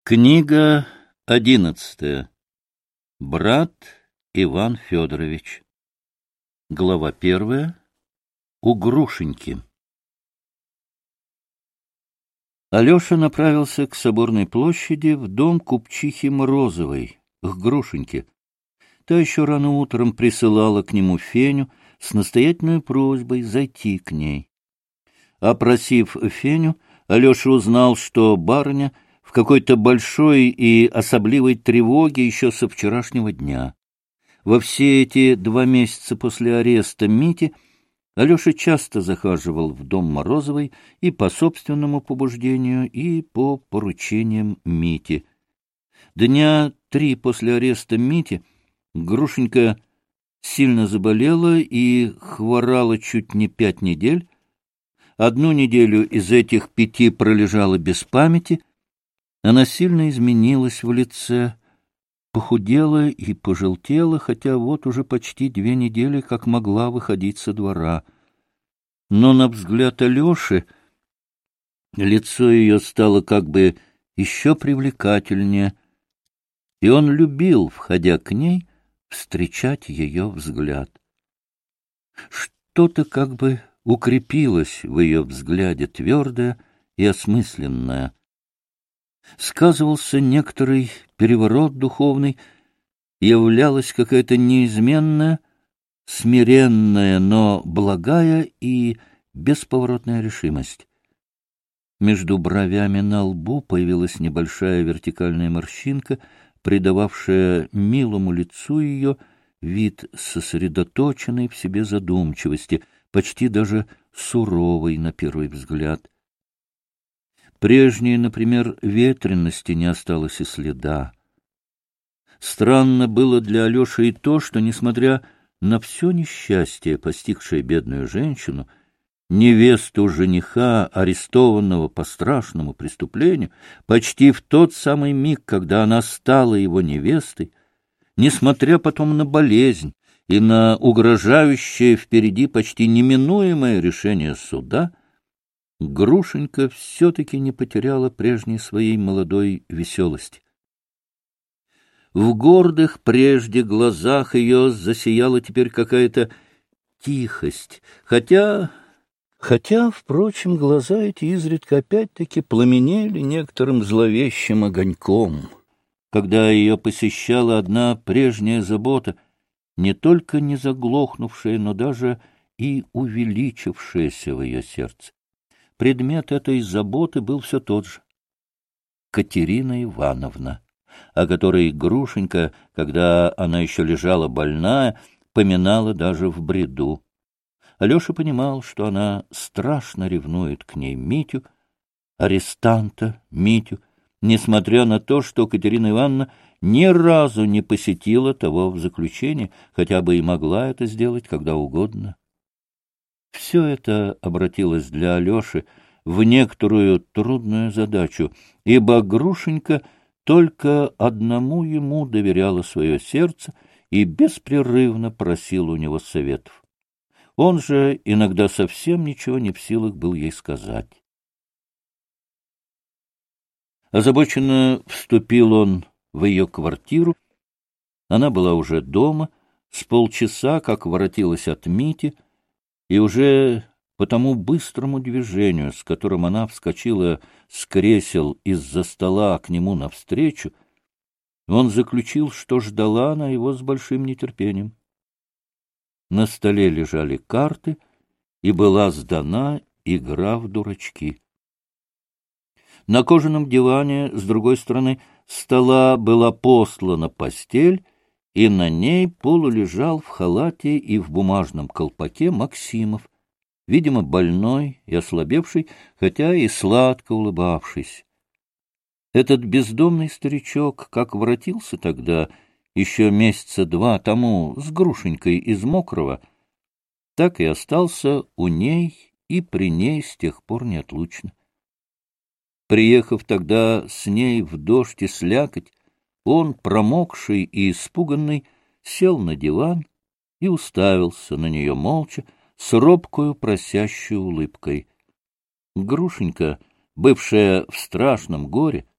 Книга 11. Брат Иван Федорович. Глава 1. У Грушеньки. Алеша направился к Соборной площади в дом купчихи Морозовой, к Грушеньке. Та еще рано утром присылала к нему Феню с настоятельной просьбой зайти к ней. Опросив Феню, Алеша узнал, что барыня в какой-то большой и особливой тревоге еще со вчерашнего дня. Во все эти 2 месяца после ареста Мити Алеша часто захаживал в дом Морозовой и по собственному побуждению, и по поручениям Мити. Дня 3 после ареста Мити Грушенька сильно заболела и хворала чуть не 5 недель. 1 неделю из этих 5 пролежала без памяти. Она сильно изменилась в лице, похудела и пожелтела, хотя вот уже почти 2 недели как могла выходить со двора. Но на взгляд Алеши лицо ее стало как бы еще привлекательнее, и он любил, входя к ней, встречать ее взгляд. Что-то как бы укрепилось в ее взгляде, твердое и осмысленное. Сказывался некоторый переворот духовный, являлась какая-то неизменная, смиренная, но благая и бесповоротная решимость. Между бровями на лбу появилась небольшая вертикальная морщинка, придававшая милому лицу ее вид сосредоточенной в себе задумчивости, почти даже суровой на первый взгляд. Прежней, например, ветренности не осталось и следа. Странно было для Алеши и то, что, несмотря на все несчастье, постигшее бедную женщину, невесту жениха, арестованного по страшному преступлению, почти в тот самый миг, когда она стала его невестой, несмотря потом на болезнь и на угрожающее впереди почти неминуемое решение суда, Грушенька все-таки не потеряла прежней своей молодой веселости. В гордых прежде глазах ее засияла теперь какая-то тихость, хотя, впрочем, глаза эти изредка опять-таки пламенели некоторым зловещим огоньком, когда ее посещала одна прежняя забота, не только не заглохнувшая, но даже и увеличившаяся в ее сердце. Предмет этой заботы был все тот же — Катерина Ивановна, о которой Грушенька, когда она еще лежала больная, поминала даже в бреду. Алеша понимал, что она страшно ревнует к ней Митю, арестанта Митю, несмотря на то, что Катерина Ивановна ни разу не посетила того в заключении, хотя бы и могла это сделать когда угодно. Все это обратилось для Алеши в некоторую трудную задачу, ибо Грушенька только одному ему доверяла свое сердце и беспрерывно просила у него советов. Он же иногда совсем ничего не в силах был ей сказать. Озабоченно вступил он в ее квартиру. Она была уже дома, с полчаса как воротилась от Мити, и уже по тому быстрому движению, с которым она вскочила с кресел из-за стола к нему навстречу, он заключил, что ждала она его с большим нетерпением. На столе лежали карты, и была сдана игра в дурачки. На кожаном диване с другой стороны стола была постлана постель, и на ней полулежал в халате и в бумажном колпаке Максимов, видимо, больной и ослабевший, хотя и сладко улыбавшийся. Этот бездомный старичок, как воротился тогда, еще месяца 2 тому, с Грушенькой из Мокрого, так и остался у ней и при ней с тех пор неотлучно. Приехав тогда с ней в дождь и слякоть, он, промокший и испуганный, сел на диван и уставился на нее молча, с робкою просящей улыбкой. Грушенька, бывшая в страшном горе,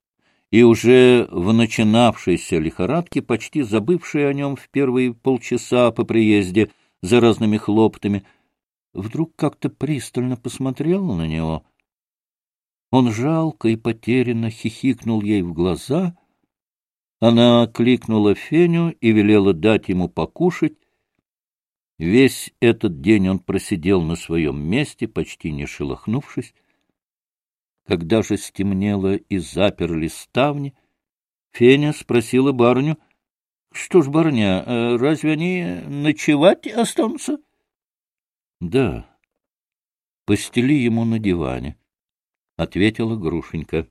и уже в начинавшейся лихорадке, почти забывшая о нем в первые полчаса по приезде за разными хлоптами, вдруг как-то пристально посмотрела на него. Он жалко и потерянно хихикнул ей в глаза. Она кликнула Феню и велела дать ему покушать. Весь этот день он просидел на своем месте, почти не шелохнувшись. Когда же стемнело и заперли ставни, Феня спросила барыню: — Что ж, барыня, разве они ночевать останутся? — Да, постели ему на диване, — ответила Грушенька.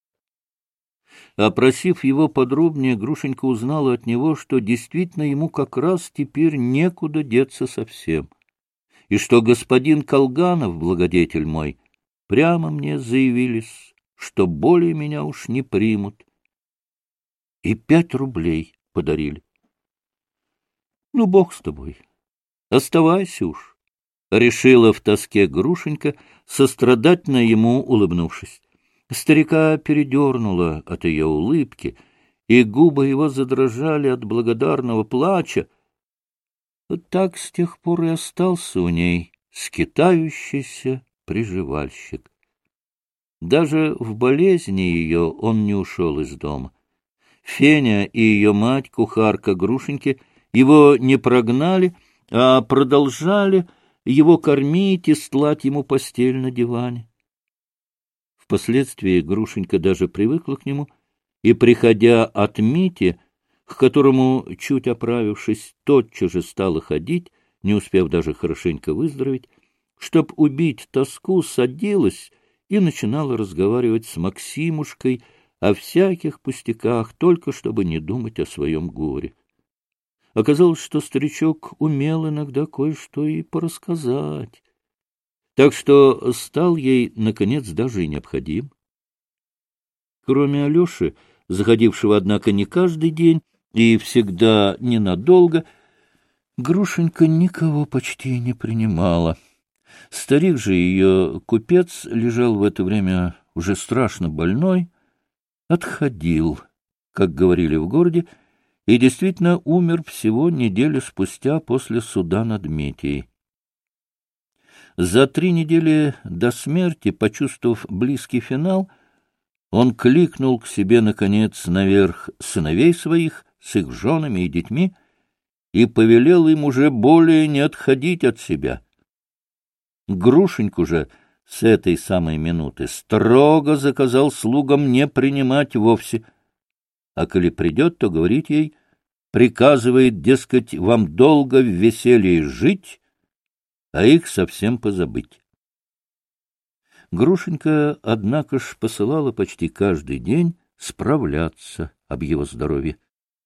Опросив его подробнее, Грушенька узнала от него, что действительно ему как раз теперь некуда деться совсем, и что господин Колганов, благодетель мой, прямо мне заявились, что более меня уж не примут. И 5 рублей подарили. — Ну, бог с тобой, оставайся уж, — решила в тоске Грушенька, сострадательно ему улыбнувшись. Старика передернуло от ее улыбки, и губы его задрожали от благодарного плача. Вот так с тех пор и остался у ней скитающийся приживальщик. Даже в болезни ее он не ушел из дома. Феня и ее мать, кухарка Грушеньки, его не прогнали, а продолжали его кормить и стлать ему постель на диване. Впоследствии Грушенька даже привыкла к нему, и, приходя от Мити, к которому, чуть оправившись, тотчас же стала ходить, не успев даже хорошенько выздороветь, чтоб убить тоску, садилась и начинала разговаривать с Максимушкой о всяких пустяках, только чтобы не думать о своем горе. Оказалось, что старичок умел иногда кое-что и порассказать, так что стал ей, наконец, даже и необходим. Кроме Алеши, заходившего, однако, не каждый день и всегда ненадолго, Грушенька никого почти не принимала. Старик же ее купец лежал в это время уже страшно больной, отходил, как говорили в городе, и действительно умер всего неделю спустя после суда над Митией. За 3 недели до смерти, почувствовав близкий финал, он кликнул к себе, наконец, наверх сыновей своих с их женами и детьми и повелел им уже более не отходить от себя. Грушеньку же с этой самой минуты строго заказал слугам не принимать вовсе, а коли придет, то говорить ей, приказывает, дескать, вам долго в веселье жить, а их совсем позабыть. Грушенька, однако ж, посылала почти каждый день справляться об его здоровье.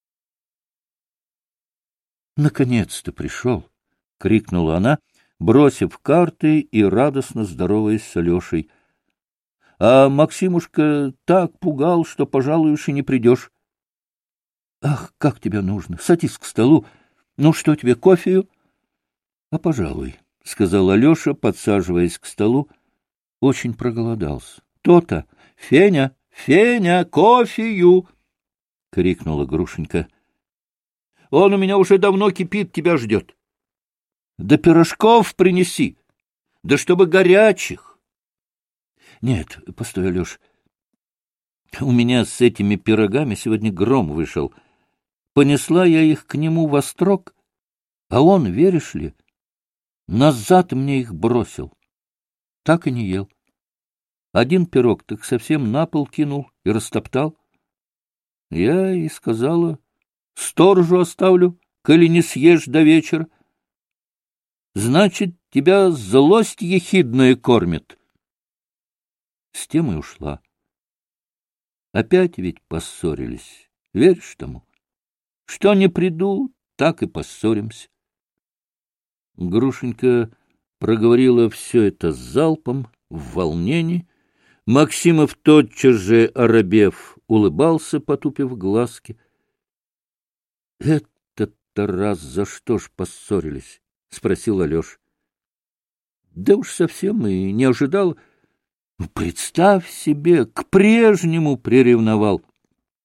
«Наконец-то пришел!» — крикнула она, бросив карты и радостно здороваясь с Алешей. — А Максимушка так пугал, что, пожалуй, уж и не придешь. — Ах, как тебе нужно! Садись к столу. Ну что тебе, кофею? — А, пожалуй, — сказал Алеша, подсаживаясь к столу. Очень проголодался. — То-то! Феня! Феня! Кофею! — крикнула Грушенька. — Он у меня уже давно кипит, тебя ждет. — Да пирожков принеси! Да чтобы горячих! — Нет, постой, Алеш. У меня с этими пирогами сегодня гром вышел. Понесла я их к нему во строк, а он, веришь ли, назад мне их бросил. Так и не ел. Один пирог так совсем на пол кинул и растоптал. Я и сказала, сторожу оставлю, коли не съешь до вечера. Значит, тебя злость ехидная кормит. С тем и ушла. Опять ведь поссорились. Веришь тому? Что не приду, так и поссоримся. Грушенька проговорила все это залпом, в волнении. Максимов тотчас же, оробев, улыбался, потупив глазки. — Этот-то раз за что ж поссорились? — спросил Алеша. — Да уж совсем и не ожидал. Представь себе, к прежнему приревновал.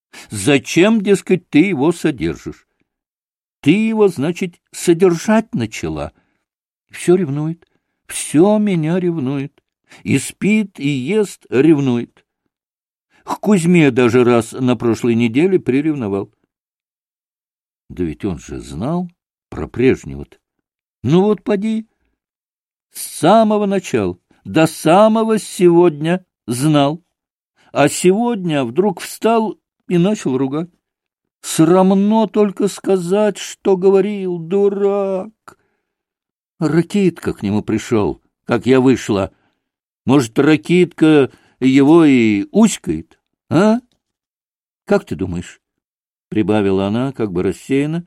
Зачем, дескать, ты его содержишь? Ты его, значит, содержать начала. Все ревнует, все меня ревнует. И спит, и ест, ревнует. К Кузьме даже раз на прошлой неделе приревновал. Да ведь он же знал про прежнего-то. Ну вот поди, с самого начала до самого сегодня знал. А сегодня вдруг встал и начал ругать. Срамно только сказать, что говорил, дурак. Ракитка к нему пришел, как я вышла. Может, Ракитка его и уськает, а? Как ты думаешь? — прибавила она, как бы рассеянно.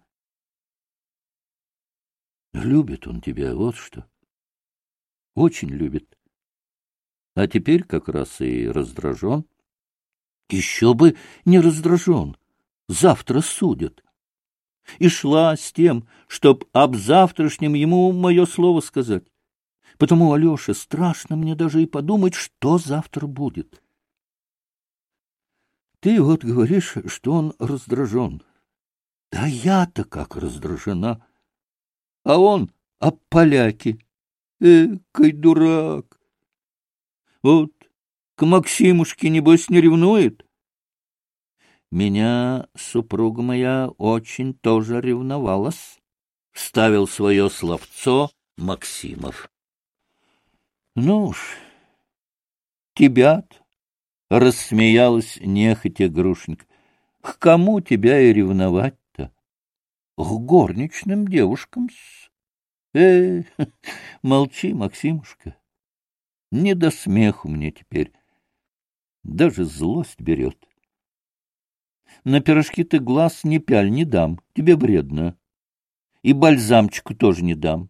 — Любит он тебя, вот что. Очень любит. А теперь как раз и раздражен. Еще бы не раздражен. Завтра судят. И шла с тем, чтоб об завтрашнем ему мое слово сказать. Потому, Алеша, страшно мне даже и подумать, что завтра будет. Ты вот говоришь, что он раздражен. Да я-то как раздражена. А он об поляке. Экой дурак. Вот к Максимушке, небось, не ревнует? Меня супруга моя очень тоже ревновалась. Вставил свое словцо Максимов. Ну уж, тебя-то, рассмеялась нехотя Грушенька. К кому тебя и ревновать-то? К горничным девушкам-с. Молчи, Максимушка. Не до смеху мне теперь. Даже злость берет. На пирожки ты глаз не пяль, не дам. Тебе вредно. И бальзамчику тоже не дам.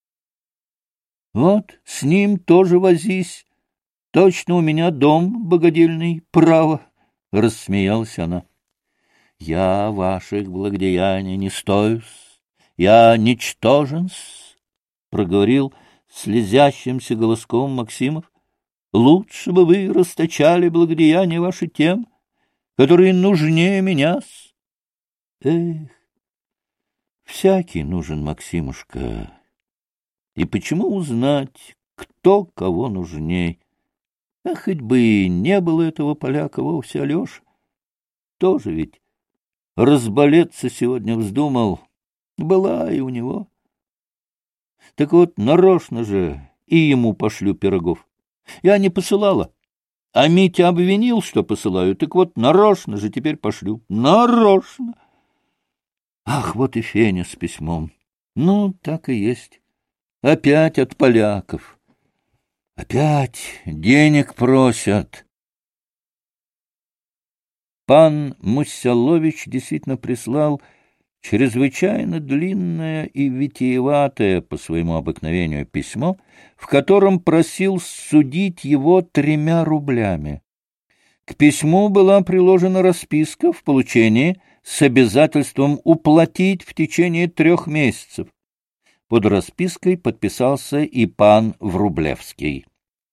Вот, с ним тоже возись. Точно у меня дом богодельный, право, — рассмеялась она. Я ваших благодеяний не стою-с, я ничтожен-с, — проговорил слезящимся голоском Максимов. Лучше бы вы расточали благодеяния ваши тем, которые нужнее меня-с. Эх, всякий нужен, Максимушка. И почему узнать, кто кого нужней? А хоть бы и не было этого поляка вовсе, Алеша, тоже ведь разболеться сегодня вздумал. Была и у него. Так вот, нарочно же и ему пошлю пирогов. Я не посылала, а Митя обвинил, что посылаю. Так вот, нарочно же теперь пошлю. Нарочно. Ах, вот и Феня с письмом. Ну, так и есть. Опять от поляков. Опять денег просят. Пан Мусялович действительно прислал чрезвычайно длинное и витиеватое по своему обыкновению письмо, в котором просил судить его 3 рублями. К письму была приложена расписка в получении с обязательством уплатить в течение 3 месяцев. Под распиской подписался и пан Врублевский.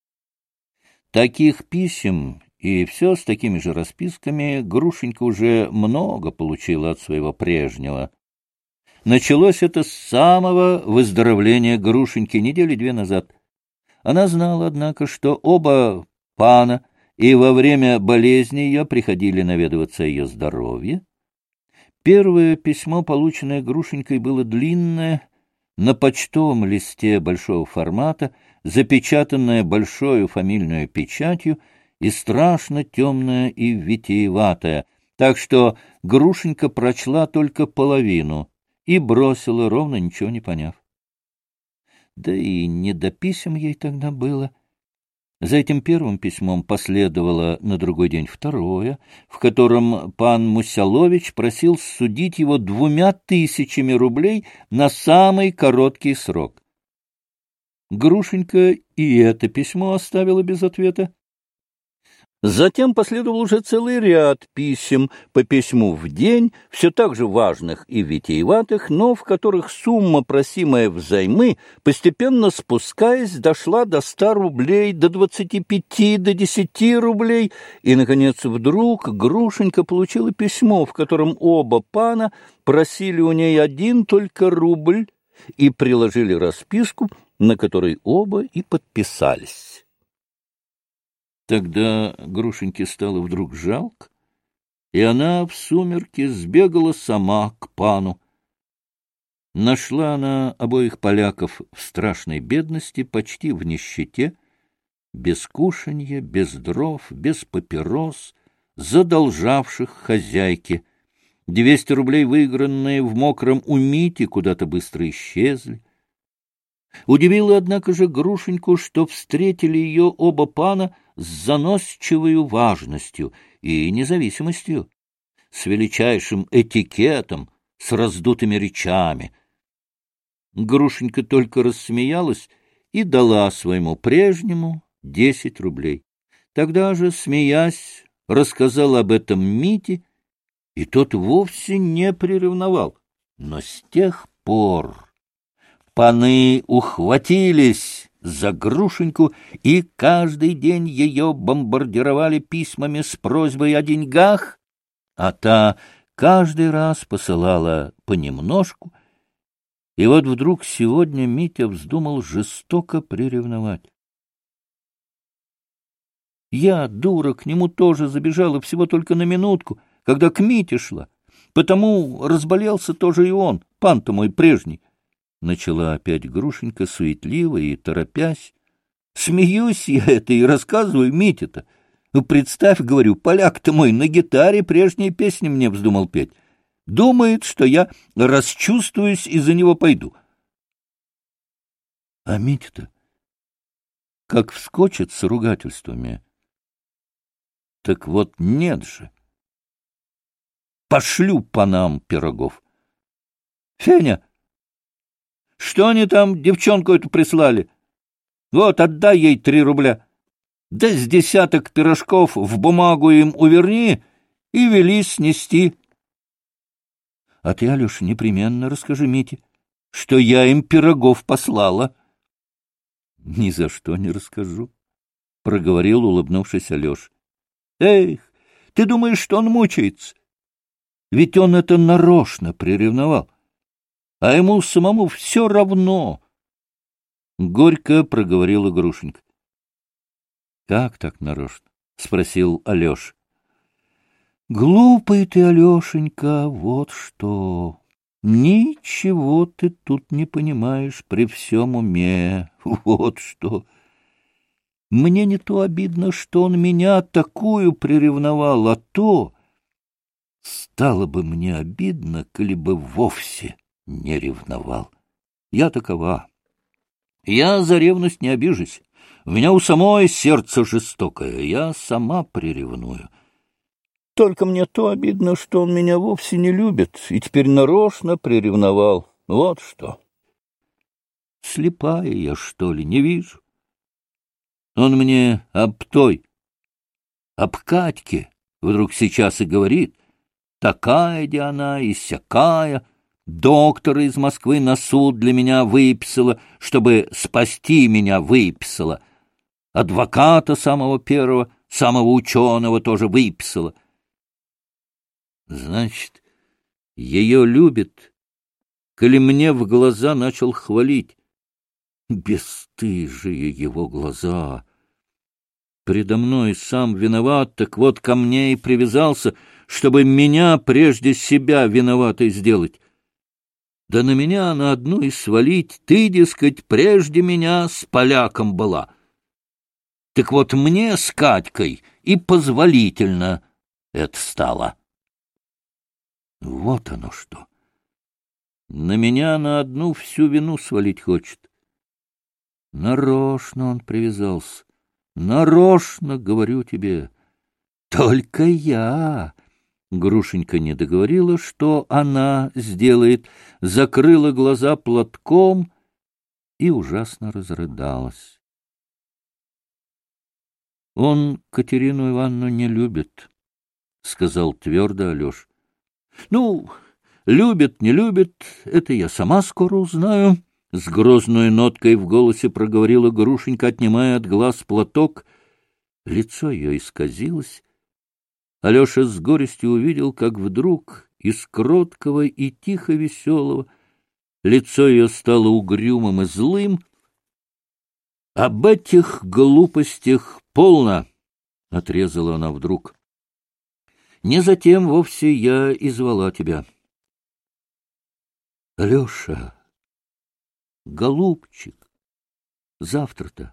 Таких писем и все с такими же расписками Грушенька уже много получила от своего прежнего. Началось это с самого выздоровления Грушеньки 2 недели назад. Она знала, однако, что оба пана и во время болезни ее приходили наведываться о ее здоровье. Первое письмо, полученное Грушенькой, было длинное, на почтовом листе большого формата, запечатанное большой фамильной печатью и страшно темное и витиеватое, так что Грушенька прочла только половину и бросила, ровно ничего не поняв. Да и не до писем ей тогда было. За этим первым письмом последовало на другой день второе, в котором пан Мусялович просил судить его 2000 рублей на самый короткий срок. Грушенька и это письмо оставила без ответа. Затем последовал уже целый ряд писем по письму в день, все так же важных и витиеватых, но в которых сумма, просимая взаймы, постепенно спускаясь, дошла до 100 рублей, до 25, до 10 рублей, и, наконец, вдруг Грушенька получила письмо, в котором оба пана просили у ней один только рубль и приложили расписку, на которой оба и подписались. Тогда Грушеньке стало вдруг жалко, и она в сумерки сбегала сама к пану. Нашла она обоих поляков в страшной бедности, почти в нищете, без кушанья, без дров, без папирос, задолжавших хозяйке. 200 рублей, выигранные в мокром у Мити, куда-то быстро исчезли. Удивило, однако же, Грушеньку, что встретили ее оба пана с заносчивою важностью и независимостью, с величайшим этикетом, с раздутыми речами. Грушенька только рассмеялась и дала своему прежнему 10 рублей. Тогда же, смеясь, рассказала об этом Мите, и тот вовсе не приревновал. Но с тех пор паны ухватились за Грушеньку, и каждый день ее бомбардировали письмами с просьбой о деньгах, а та каждый раз посылала понемножку. И вот вдруг сегодня Митя вздумал жестоко приревновать. Я, дура, к нему тоже забежала всего только на минутку, когда к Мите шла, потому разболелся тоже и он, пан-то мой прежний. Начала опять Грушенька суетливо и торопясь. Смеюсь я это и рассказываю Мите-то. Ну, представь, говорю, поляк-то мой на гитаре прежние песни мне вздумал петь. Думает, что я расчувствуюсь и за него пойду. А Митя-то как вскочит с ругательствами. Так вот нет же. Пошлю по нам пирогов. Феня, что они там девчонку эту прислали? Вот, отдай ей 3 рубля. Да с десяток пирожков в бумагу им уверни и вели снести. А ты, Алеша, непременно расскажи Мите, что я им пирогов послала. Ни за что не расскажу, — проговорил, улыбнувшись Алеша. Эх, ты думаешь, что он мучается? Ведь он это нарочно приревновал. А ему самому все равно. Горько проговорила Грушенька. — Как так нарочно? — спросил Алеша. — Глупый ты, Алешенька, вот что. Ничего ты тут не понимаешь при всем уме. Вот что. Мне не то обидно, что он меня такую приревновал, а то стало бы мне обидно, коли бы вовсе не ревновал. Я такова. Я за ревность не обижусь. У меня у самой сердце жестокое. Я сама приревную. Только мне то обидно, что он меня вовсе не любит, и теперь нарочно приревновал. Вот что. Слепая я, что ли, не вижу. Он мне об Катьке вдруг сейчас и говорит. Такая-де она и сякая. Доктора из Москвы на суд для меня выписала, чтобы спасти меня выписала. Адвоката самого первого, самого ученого тоже выписала. Значит, ее любит, коли мне в глаза начал хвалить. Бесстыжие его глаза. Предо мной сам виноват, так вот ко мне и привязался, чтобы меня прежде себя виноватой сделать. Да на меня на одну и свалить. Ты, дескать, прежде меня с поляком была. Так вот мне с Катькой и позволительно это стало. Вот оно что. На меня на одну всю вину свалить хочет. Нарочно он привязался. Нарочно, говорю тебе. Только я... Грушенька не договорила, что она сделает, закрыла глаза платком и ужасно разрыдалась. Он Катерину Ивановну не любит, — сказал твердо Алеша. — Ну, любит, не любит, это я сама скоро узнаю. С грозной ноткой в голосе проговорила Грушенька, отнимая от глаз платок. Лицо ее исказилось. Алеша с горестью увидел, как вдруг из кроткого и тихо веселого лицо ее стало угрюмым и злым. — Об этих глупостях полно! — отрезала она вдруг. — Не затем вовсе я и звала тебя. — Алеша, голубчик, завтра-то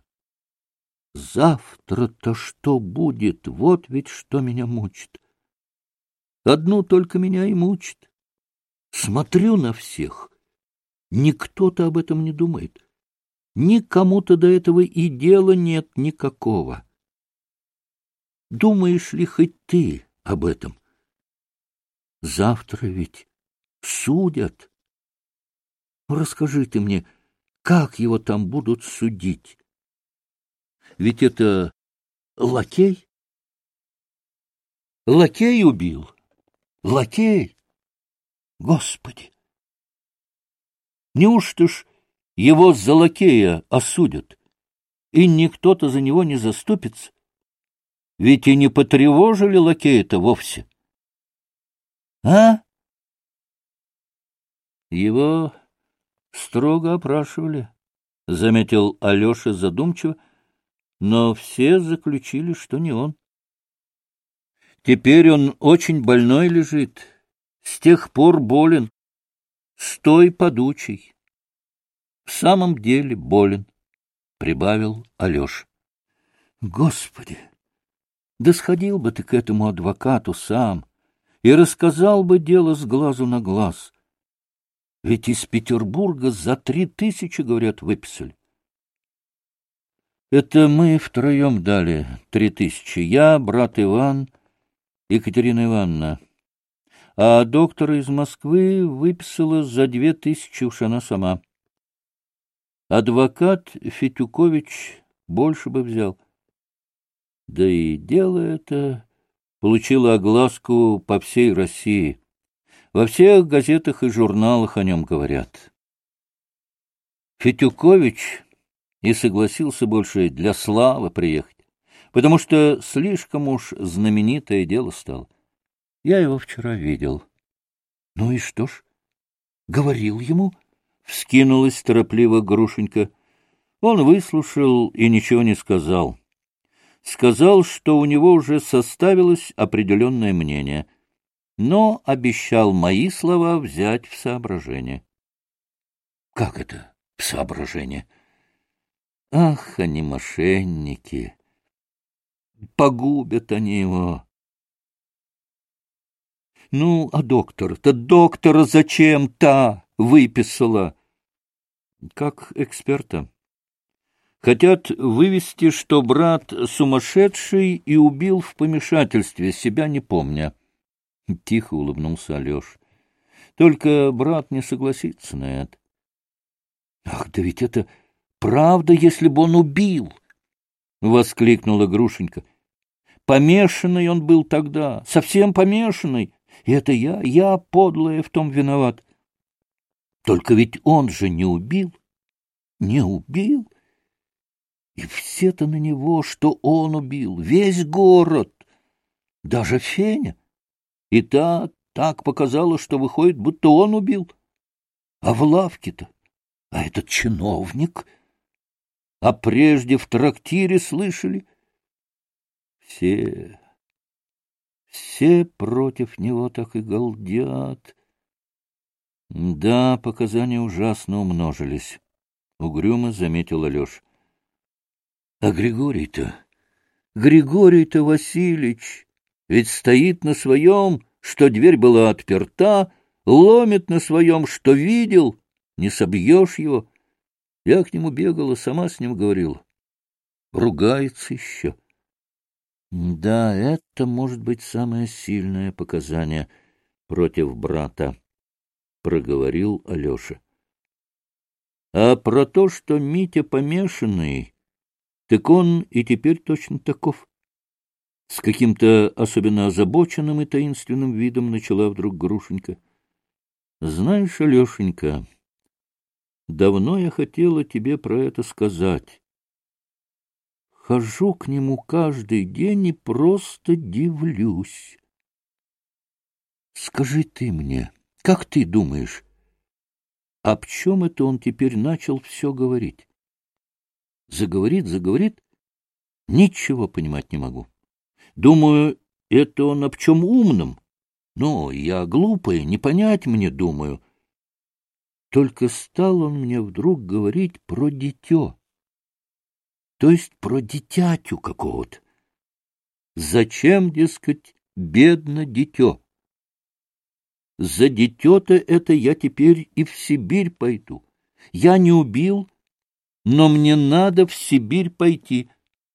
что будет? Вот ведь что меня мучит. Одну только меня и мучит. Смотрю на всех. Никто-то об этом не думает. Никому-то до этого и дела нет никакого. Думаешь ли хоть ты об этом? Завтра ведь судят. Расскажи ты мне, как его там будут судить? Ведь это лакей? Лакей убил. Лакей? Господи! Неужто ж его за лакея осудят, и никто-то за него не заступится? Ведь и не потревожили лакея-то вовсе. А? Его строго опрашивали, — заметил Алеша задумчиво, но все заключили, что не он. Теперь он очень больной лежит, с тех пор болен, стой подучий. В самом деле болен, — прибавил Алеша. Господи! Да сходил бы ты к этому адвокату сам и рассказал бы дело с глазу на глаз. Ведь из Петербурга за 3000, говорят, выписали. Это мы втроем дали 3000. Я, брат Иван, Екатерина Ивановна. А доктора из Москвы выписала за 2000 уж она сама. Адвокат Фетюкович больше бы взял. Да и дело это получило огласку по всей России. Во всех газетах и журналах о нем говорят. Фетюкович и согласился больше для славы приехать, потому что слишком уж знаменитое дело стало. Я его вчера видел. — Ну и что ж? Говорил ему? — вскинулась торопливо Грушенька. Он выслушал и ничего не сказал. Сказал, что у него уже составилось определенное мнение, но обещал мои слова взять в соображение. — Как это в соображение? — Ах, они мошенники! Погубят они его! — Ну, а доктора-то, доктора зачем-то выписала? — Как эксперта. Хотят вывести, что брат сумасшедший и убил в помешательстве, себя не помня. Тихо улыбнулся Алеша. Только брат не согласится на это. Ах, да ведь это правда, если бы он убил! — воскликнула Грушенька. Помешанный он был тогда, совсем помешанный. И это я, подлая, в том виноват. Только ведь он же не убил. Не убил. И все-то на него, что он убил, весь город, даже Феня. И та так показала, что выходит, будто он убил. А в лавке-то, а этот чиновник, а прежде в трактире слышали. Все против него так и галдят. Да, показания ужасно умножились, — угрюмо заметил Алеша. А Григорий-то Васильич, ведь стоит на своем, что дверь была отперта, ломит на своем, что видел, не собьешь его. Я к нему бегала, сама с ним говорила. Ругается еще. Да, это может быть самое сильное показание против брата, — проговорил Алеша. А про то, что Митя помешанный, так он и теперь точно таков. С каким-то особенно озабоченным и таинственным видом начала вдруг Грушенька. — Знаешь, Алешенька, давно я хотела тебе про это сказать. Хожу к нему каждый день и просто дивлюсь. Скажи ты мне, как ты думаешь, об чем это он теперь начал все говорить? Заговорит, ничего понимать не могу. Думаю, это он об чем умном. Но я глупая, не понять мне, думаю. Только стал он мне вдруг говорить про дитё, то есть про дитятю какого-то. Зачем, дескать, бедно дитё? За дитё-то это я теперь и в Сибирь пойду. Я не убил, но мне надо в Сибирь пойти.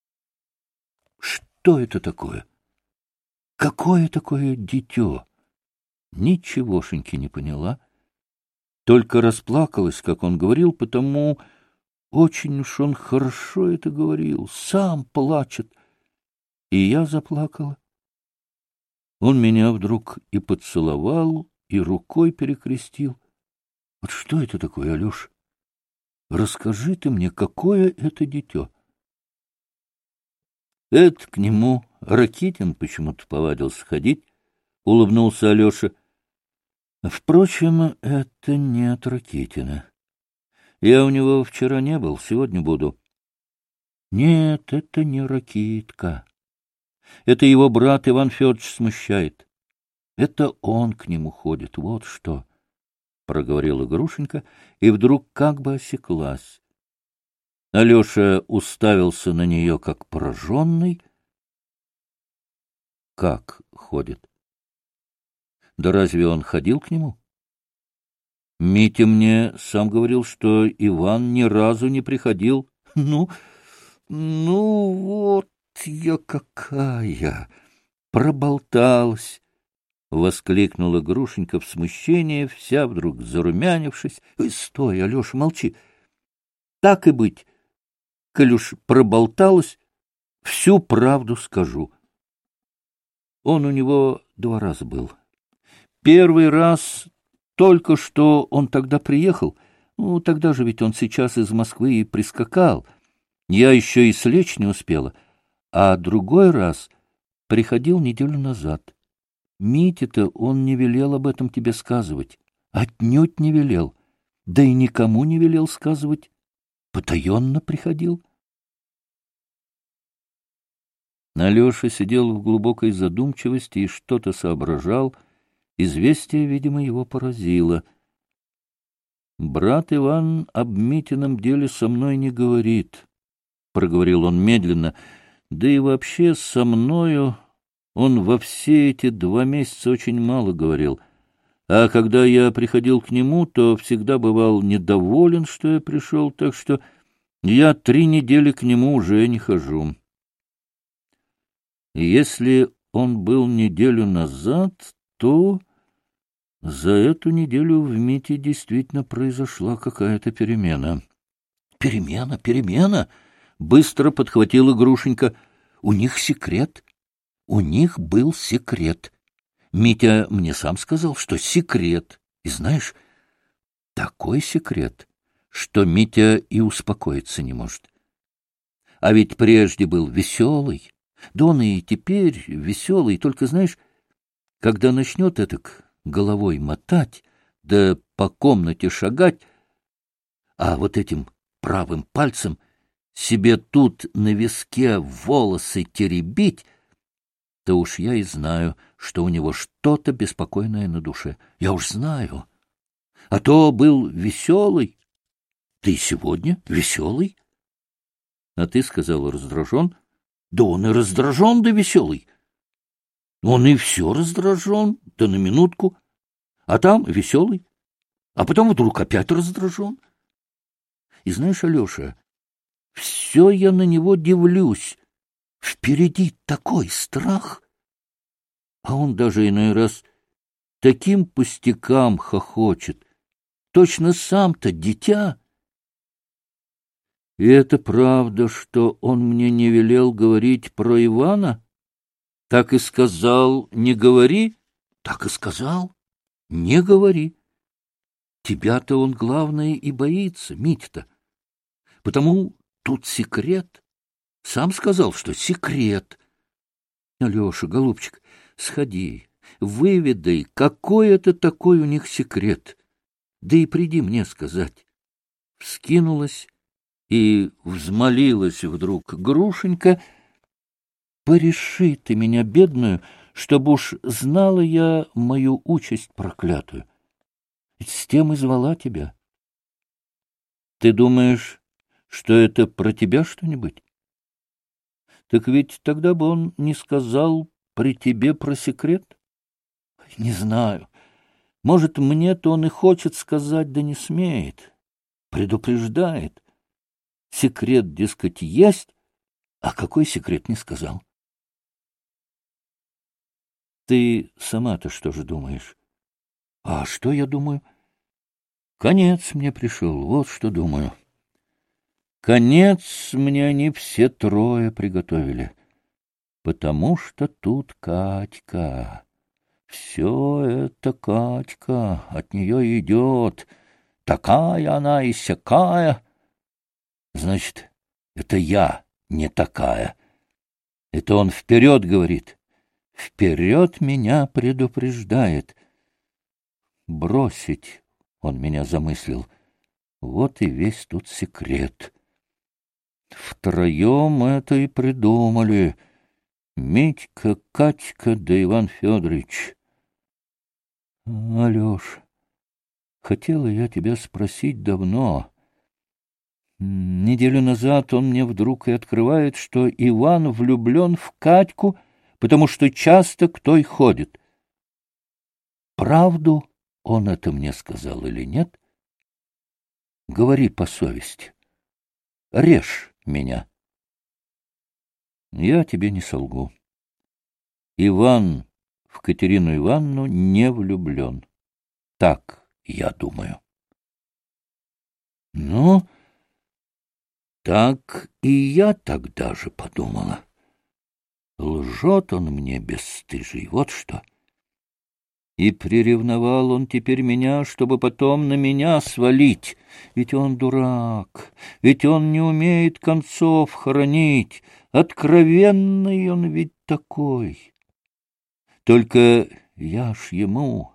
Что это такое? Какое такое дитё? Ничегошеньки не поняла. Только расплакалась, как он говорил, потому очень уж он хорошо это говорил, сам плачет. И я заплакала. Он меня вдруг и поцеловал, и рукой перекрестил. Вот что это такое, Алёша? Расскажи ты мне, какое это дитё? Это к нему Ракитин почему-то повадился ходить, — улыбнулся Алёша. Впрочем, это не от Ракитина. Я у него вчера не был, сегодня буду. Нет, это не Ракитка. Это его брат Иван Федорович смущает. Это он к нему ходит, вот что, — проговорила Грушенька и вдруг как бы осеклась. Алеша уставился на нее, как пораженный. — Как ходит? Да разве он ходил к нему? Митя мне сам говорил, что Иван ни разу не приходил. Ну вот я какая! Проболталась! — воскликнула Грушенька в смущении, вся вдруг зарумянившись. — Стой, Алеша, молчи! Так и быть, коль уж проболталась, всю правду скажу. Он у него 2 раза был. Первый раз только что он тогда приехал, тогда же ведь он сейчас из Москвы и прискакал. Я еще и слечь не успела. А другой раз приходил неделю назад. Мите-то он не велел об этом тебе сказывать. Отнюдь не велел. Да и никому не велел сказывать. Потаенно приходил. Алеша сидел в глубокой задумчивости и что-то соображал. Известие, видимо, его поразило. «Брат Иван об Митином деле со мной не говорит», — проговорил он медленно. «Да и вообще со мною он во все эти 2 месяца очень мало говорил. А когда я приходил к нему, то всегда бывал недоволен, что я пришел, так что я 3 недели к нему уже не хожу. Если он был неделю назад, то за эту неделю в Мите действительно произошла какая-то перемена». Перемена! — быстро подхватила Грушенька. — У них секрет. У них был секрет. Митя мне сам сказал, что секрет. И знаешь, такой секрет, что Митя и успокоиться не может. А ведь прежде был веселый. Да он и теперь веселый, только, знаешь, когда начнет этак головой мотать, да по комнате шагать, а вот этим правым пальцем себе тут на виске волосы теребить, то уж я и знаю, что у него что-то беспокойное на душе. Я уж знаю. А то был веселый. Ты сегодня веселый? А ты сказал раздражен. Да он и раздражен, да веселый. Он и все раздражен, да на минутку. А там веселый. А потом вдруг опять раздражен. И знаешь, Алеша, все я на него дивлюсь. Впереди такой страх. А он даже иной раз таким пустякам хохочет. Точно сам-то дитя. И это правда, что он мне не велел говорить про Ивана? Так и сказал, не говори. Так и сказал, не говори. Тебя-то он, главное, и боится, Митя-то. Потому тут секрет. Сам сказал, что секрет. Алеша, голубчик, сходи, выведай, какой это такой у них секрет. Да и приди мне сказать. Вскинулась и взмолилась вдруг Грушенька: пореши ты меня, бедную, чтобы уж знала я мою участь проклятую. Ведь с тем и звала тебя. Ты думаешь, что это про тебя что-нибудь? Так ведь тогда бы он не сказал при тебе про секрет. Не знаю. Может, мне-то он и хочет сказать, да не смеет. Предупреждает. Секрет, дескать, есть, а какой секрет не сказал. Ты сама-то что же думаешь? А что я думаю? Конец мне пришел, вот что думаю. Конец мне они все трое приготовили, потому что тут Катька. Все это Катька, от нее идет. Такая она и сякая. Значит, это я не такая. Это он вперед говорит. Вперед меня предупреждает. Бросить он меня замыслил. Вот и весь тут секрет. Втроем это и придумали. Митька, Катька да Иван Федорович. Алёш, хотела я тебя спросить давно. Неделю назад он мне вдруг и открывает, что Иван влюблен в Катьку, потому что часто к той ходит. Правду он это мне сказал или нет? Говори по совести. Режь меня. Я тебе не солгу. Иван в Катерину Ивановну не влюблен. Так я думаю. Ну, так и я тогда же подумала. Лжет он мне бесстыжий, вот что. И приревновал он теперь меня, чтобы потом на меня свалить. Ведь он дурак, ведь он не умеет концов хоронить. Откровенный он ведь такой. Только я ж ему...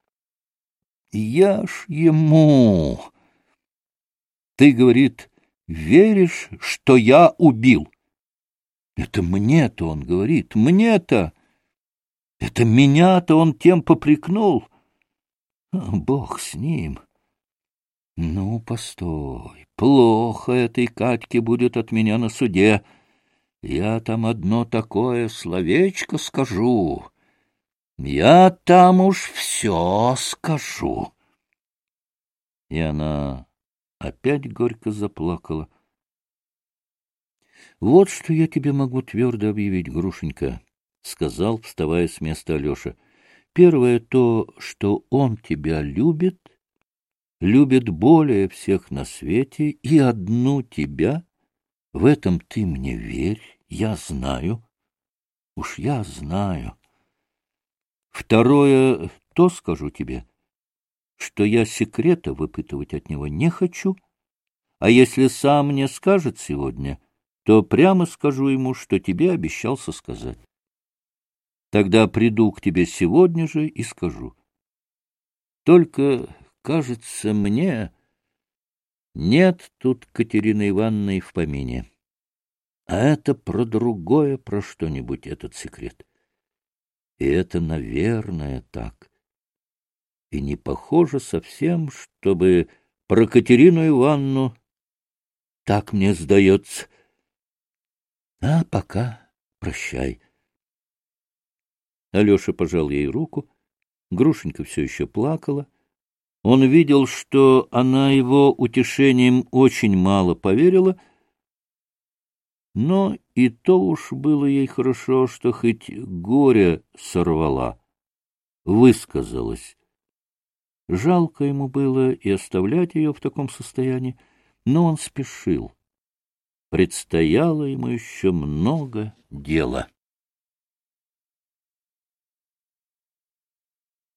Ты, говорит, веришь, что я убил? Это мне-то он говорит, мне-то. Это меня-то он тем попрекнул. Бог с ним. Ну, постой, плохо этой Катьке будет от меня на суде. Я там одно такое словечко скажу. Я там уж все скажу. И она опять горько заплакала. Вот что я тебе могу твердо объявить, Грушенька, — сказал, вставая с места Алеша. Первое то, что он тебя любит более всех на свете, и одну тебя. В этом ты мне верь, я знаю. Уж я знаю. Второе то скажу тебе, что я секрета выпытывать от него не хочу, а если сам мне скажет сегодня, то прямо скажу ему, что тебе обещался сказать. Тогда приду к тебе сегодня же и скажу. Только, кажется мне, нет тут Катерины Ивановны в помине. А это про другое, про что-нибудь этот секрет. И это, наверное, так. И не похоже совсем, чтобы про Катерину Ивановну так мне сдается. А пока прощай. Алеша пожал ей руку. Грушенька все еще плакала. Он видел, что она его утешением очень мало поверила, но и то уж было ей хорошо, что хоть горе сорвала, высказалась. Жалко ему было и оставлять ее в таком состоянии, но он спешил. Предстояло ему еще много дела.